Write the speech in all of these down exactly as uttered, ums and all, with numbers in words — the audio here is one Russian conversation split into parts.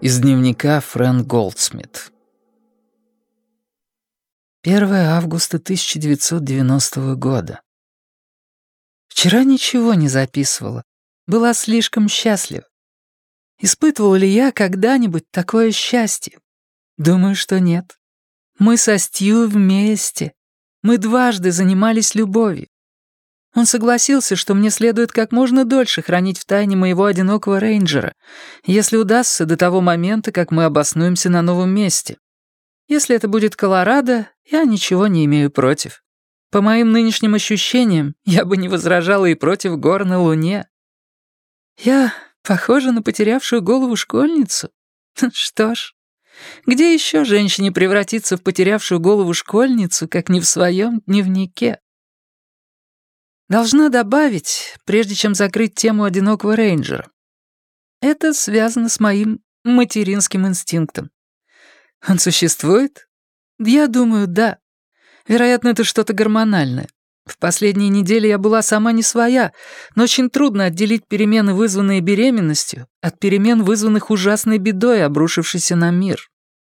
Из дневника Фрэн Голдсмит. первое августа тысяча девятьсот девяностого года. Вчера ничего не записывала. Была слишком счастлива. Испытывала ли я когда-нибудь такое счастье? Думаю, что нет. Мы со Стью вместе. Мы дважды занимались любовью. Он согласился, что мне следует как можно дольше хранить в тайне моего одинокого рейнджера, если удастся до того момента, как мы обоснуемся на новом месте. Если это будет Колорадо, я ничего не имею против. По моим нынешним ощущениям, я бы не возражала и против гор на Луне. Я похожа на потерявшую голову школьницу? Что ж, где еще женщине превратиться в потерявшую голову школьницу, как не в своем дневнике? Должна добавить, прежде чем закрыть тему одинокого рейнджера. Это связано с моим материнским инстинктом. Он существует? Я думаю, да. Вероятно, это что-то гормональное. В последние недели я была сама не своя, но очень трудно отделить перемены, вызванные беременностью, от перемен, вызванных ужасной бедой, обрушившейся на мир.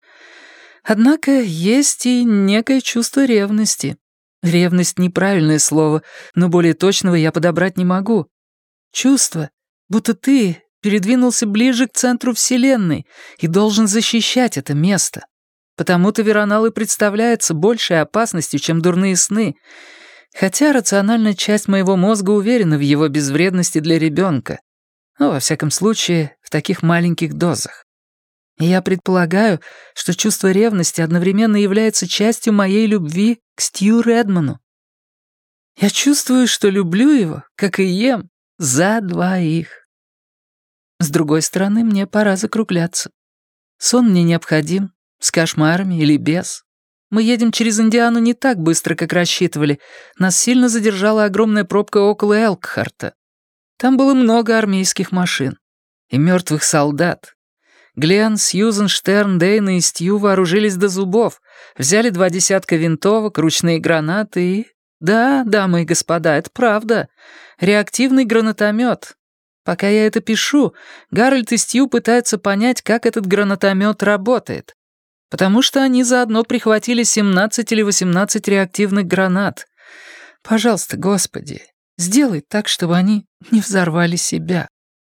Однако есть и некое чувство ревности. Ревность — неправильное слово, но более точного я подобрать не могу. Чувство, будто ты передвинулся ближе к центру Вселенной и должен защищать это место. Потому-то Веронал и представляется большей опасностью, чем дурные сны, хотя рациональная часть моего мозга уверена в его безвредности для ребенка, но, во всяком случае, в таких маленьких дозах. И я предполагаю, что чувство ревности одновременно является частью моей любви к Стью Редману. Я чувствую, что люблю его, как и ем, за двоих. С другой стороны, мне пора закругляться. Сон мне необходим, с кошмарами или без. Мы едем через Индиану не так быстро, как рассчитывали. Нас сильно задержала огромная пробка около Элкхарта. Там было много армейских машин и мертвых солдат. Гленн, Сьюзен, Штерн, Дейна и Стью вооружились до зубов, взяли два десятка винтовок, ручные гранаты и... Да, дамы и господа, это правда. Реактивный гранатомет. Пока я это пишу, Гарольд и Стью пытаются понять, как этот гранатомет работает. Потому что они заодно прихватили семнадцать или восемнадцать реактивных гранат. Пожалуйста, Господи, сделай так, чтобы они не взорвали себя.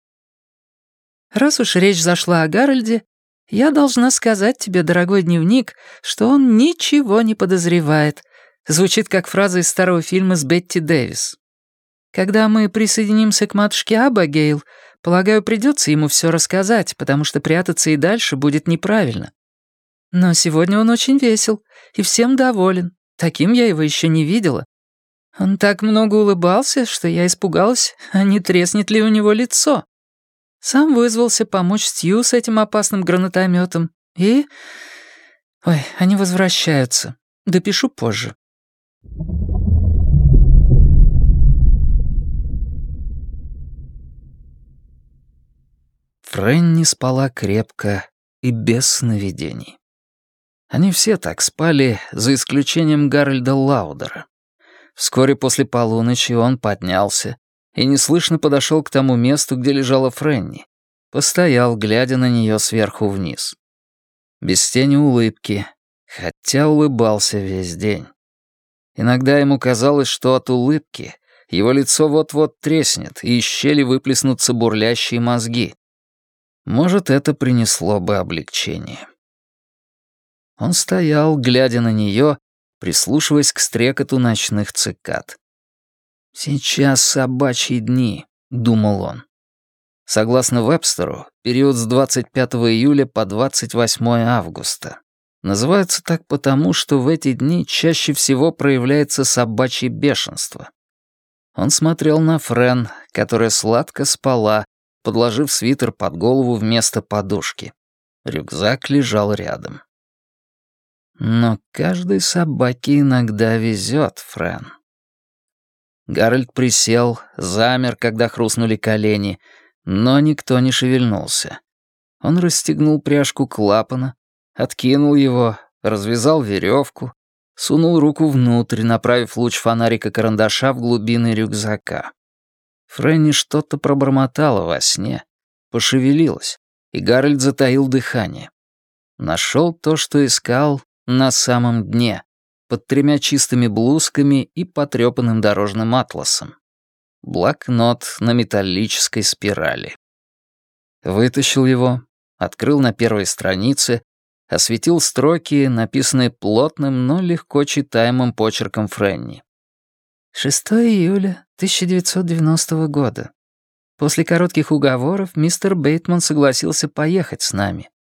Раз уж речь зашла о Гарольде, я должна сказать тебе, дорогой дневник, что он ничего не подозревает. Звучит как фраза из старого фильма с Бетти Дэвис. Когда мы присоединимся к матушке Абигейл, полагаю, придется ему все рассказать, потому что прятаться и дальше будет неправильно. Но сегодня он очень весел и всем доволен. Таким я его еще не видела. Он так много улыбался, что я испугалась, а не треснет ли у него лицо. Сам вызвался помочь Стью с этим опасным гранатометом. И... Ой, они возвращаются. Допишу позже. Фрэнни спала крепко и без сновидений. Они все так спали, за исключением Гарольда Лаудера. Вскоре после полуночи он поднялся и неслышно подошел к тому месту, где лежала Фрэнни. Постоял, глядя на нее сверху вниз. Без тени улыбки, хотя улыбался весь день. Иногда ему казалось, что от улыбки его лицо вот-вот треснет, и из щели выплеснутся бурлящие мозги. Может, это принесло бы облегчение. Он стоял, глядя на нее, прислушиваясь к стрекоту ночных цикад. «Сейчас собачьи дни», — думал он. Согласно Вебстеру, период с двадцать пятого июля по двадцать восьмое августа. Называется так потому, что в эти дни чаще всего проявляется собачье бешенство. Он смотрел на Фрэн, которая сладко спала, подложив свитер под голову вместо подушки. Рюкзак лежал рядом. Но каждой собаке иногда везет, Фрэн. Гарольд присел, замер, когда хрустнули колени, но никто не шевельнулся. Он расстегнул пряжку клапана, откинул его, развязал веревку, сунул руку внутрь, направив луч фонарика карандаша в глубины рюкзака. Фрэнни что-то пробормотала во сне, пошевелилась, и Гарольд затаил дыхание. Нашел то, что искал на самом дне, под тремя чистыми блузками и потрепанным дорожным атласом. Блокнот на металлической спирали. Вытащил его, открыл на первой странице, осветил строки, написанные плотным, но легко читаемым почерком Фрэнни. шестого июля тысяча девятьсот девяностого года. После коротких уговоров мистер Бейтман согласился поехать с нами.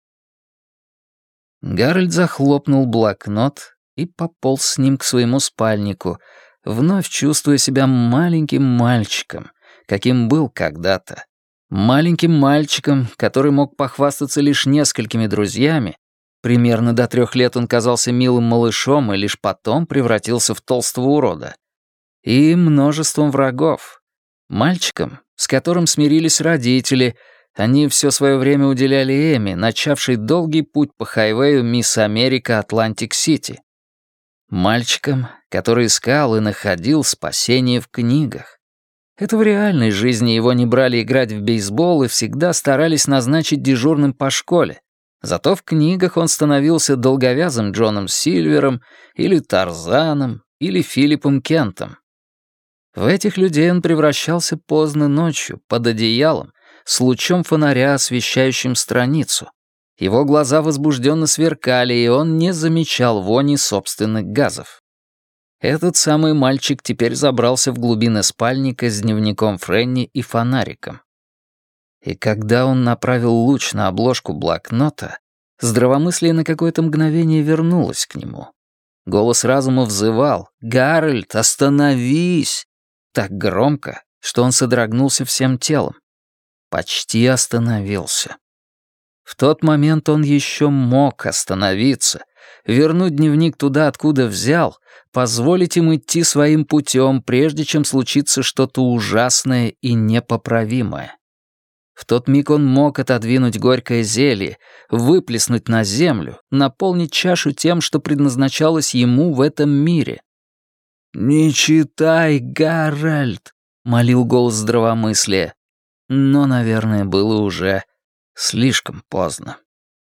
Гарольд захлопнул блокнот и пополз с ним к своему спальнику, вновь чувствуя себя маленьким мальчиком, каким был когда-то. Маленьким мальчиком, который мог похвастаться лишь несколькими друзьями. Примерно до трех лет он казался милым малышом и лишь потом превратился в толстого урода. И множеством врагов. Мальчиком, с которым смирились родители. Они все свое время уделяли Эми, начавшей долгий путь по хайвею Мисс Америка Атлантик-Сити. Мальчиком, который искал и находил спасение в книгах. Это в реальной жизни его не брали играть в бейсбол и всегда старались назначить дежурным по школе. Зато в книгах он становился долговязым Джоном Сильвером или Тарзаном или Филиппом Кентом. В этих людей он превращался поздно ночью, под одеялом, с лучом фонаря, освещающим страницу. Его глаза возбужденно сверкали, и он не замечал вони собственных газов. Этот самый мальчик теперь забрался в глубины спальника с дневником Фрэнни и фонариком. И когда он направил луч на обложку блокнота, здравомыслие на какое-то мгновение вернулось к нему. Голос разума взывал: «Гарольд, остановись!» так громко, что он содрогнулся всем телом. Почти остановился. В тот момент он еще мог остановиться, вернуть дневник туда, откуда взял, позволить им идти своим путем, прежде чем случится что-то ужасное и непоправимое. В тот миг он мог отодвинуть горькое зелье, выплеснуть на землю, наполнить чашу тем, что предназначалось ему в этом мире. «Не читай, Гарольд!» — молил голос здравомыслия. Но, наверное, было уже слишком поздно.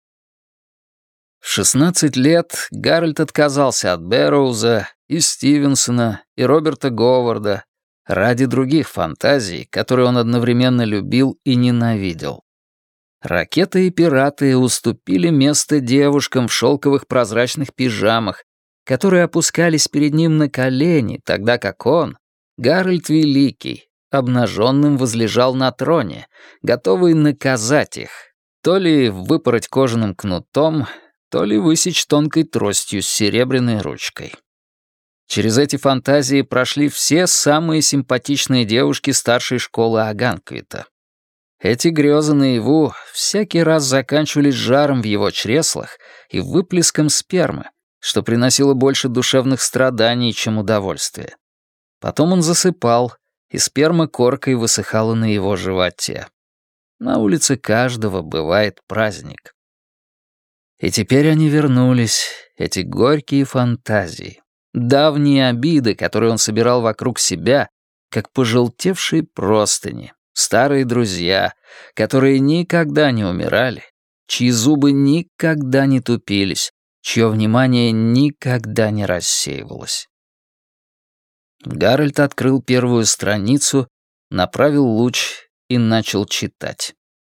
В шестнадцать лет Гарольд отказался от Бэрроуза и Стивенсона и Роберта Говарда ради других фантазий, которые он одновременно любил и ненавидел. Ракеты и пираты уступили место девушкам в шелковых прозрачных пижамах, которые опускались перед ним на колени, тогда как он, Гарольд Великий, обнаженным возлежал на троне, готовый наказать их, то ли выпороть кожаным кнутом, то ли высечь тонкой тростью с серебряной ручкой. Через эти фантазии прошли все самые симпатичные девушки старшей школы Аганквита. Эти грезы наяву всякий раз заканчивались жаром в его чреслах и выплеском спермы, что приносило больше душевных страданий, чем удовольствия. Потом он засыпал, и сперма коркой высыхала на его животе. На улице каждого бывает праздник. И теперь они вернулись, эти горькие фантазии, давние обиды, которые он собирал вокруг себя, как пожелтевшие простыни, старые друзья, которые никогда не умирали, чьи зубы никогда не тупились, чье внимание никогда не рассеивалось. Гарольд открыл первую страницу, направил луч и начал читать.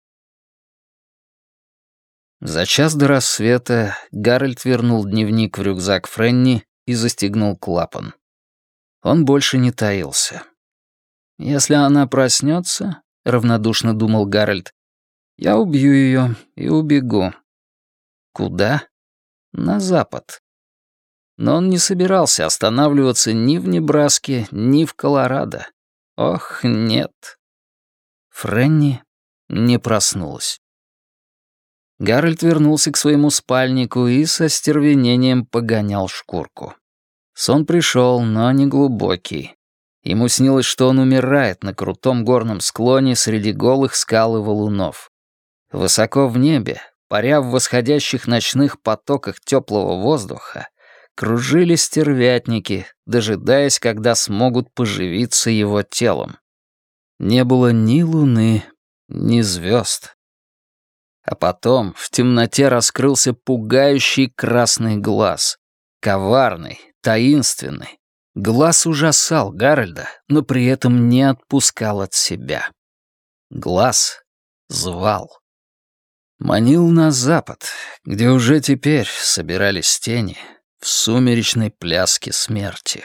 За час до рассвета Гарольд вернул дневник в рюкзак Фрэнни и застегнул клапан. Он больше не таился. «Если она проснется, — равнодушно думал Гарольд, — я убью ее и убегу. Куда? На запад. Но он не собирался останавливаться ни в Небраске, ни в Колорадо. Ох, нет. Фрэнни не проснулась. Гарольд вернулся к своему спальнику и со стервенением погонял шкурку. Сон пришел, но не глубокий. Ему снилось, что он умирает на крутом горном склоне среди голых скал и валунов. Высоко в небе, паря в восходящих ночных потоках теплого воздуха, кружили стервятники, дожидаясь, когда смогут поживиться его телом. Не было ни луны, ни звезд. А потом в темноте раскрылся пугающий красный глаз. Коварный, таинственный. Глаз ужасал Гарольда, но при этом не отпускал от себя. Глаз звал. Манил на запад, где уже теперь собирались тени в сумеречной пляске смерти.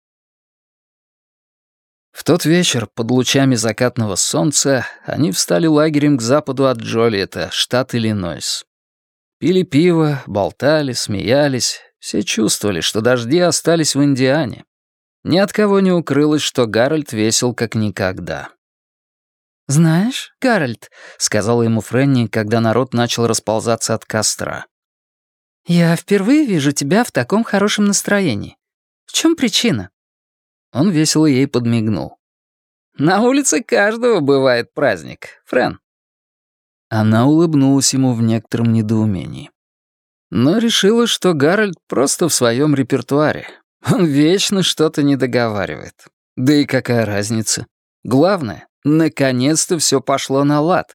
В тот вечер, под лучами закатного солнца, они встали лагерем к западу от Джолиета, штат Иллинойс. Пили пиво, болтали, смеялись. Все чувствовали, что дожди остались в Индиане. Ни от кого не укрылось, что Гарольд весел как никогда. «Знаешь, Гарольд», — сказала ему Фрэнни, когда народ начал расползаться от костра, «я впервые вижу тебя в таком хорошем настроении. В чем причина?» Он весело ей подмигнул. «На улице каждого бывает праздник, Фрэн». Она улыбнулась ему в некотором недоумении. Но решила, что Гарольд просто в своем репертуаре. Он вечно что-то не договаривает. Да и какая разница? Главное, наконец-то все пошло на лад.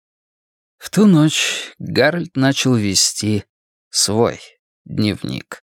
В ту ночь Гарольд начал вести свой дневник.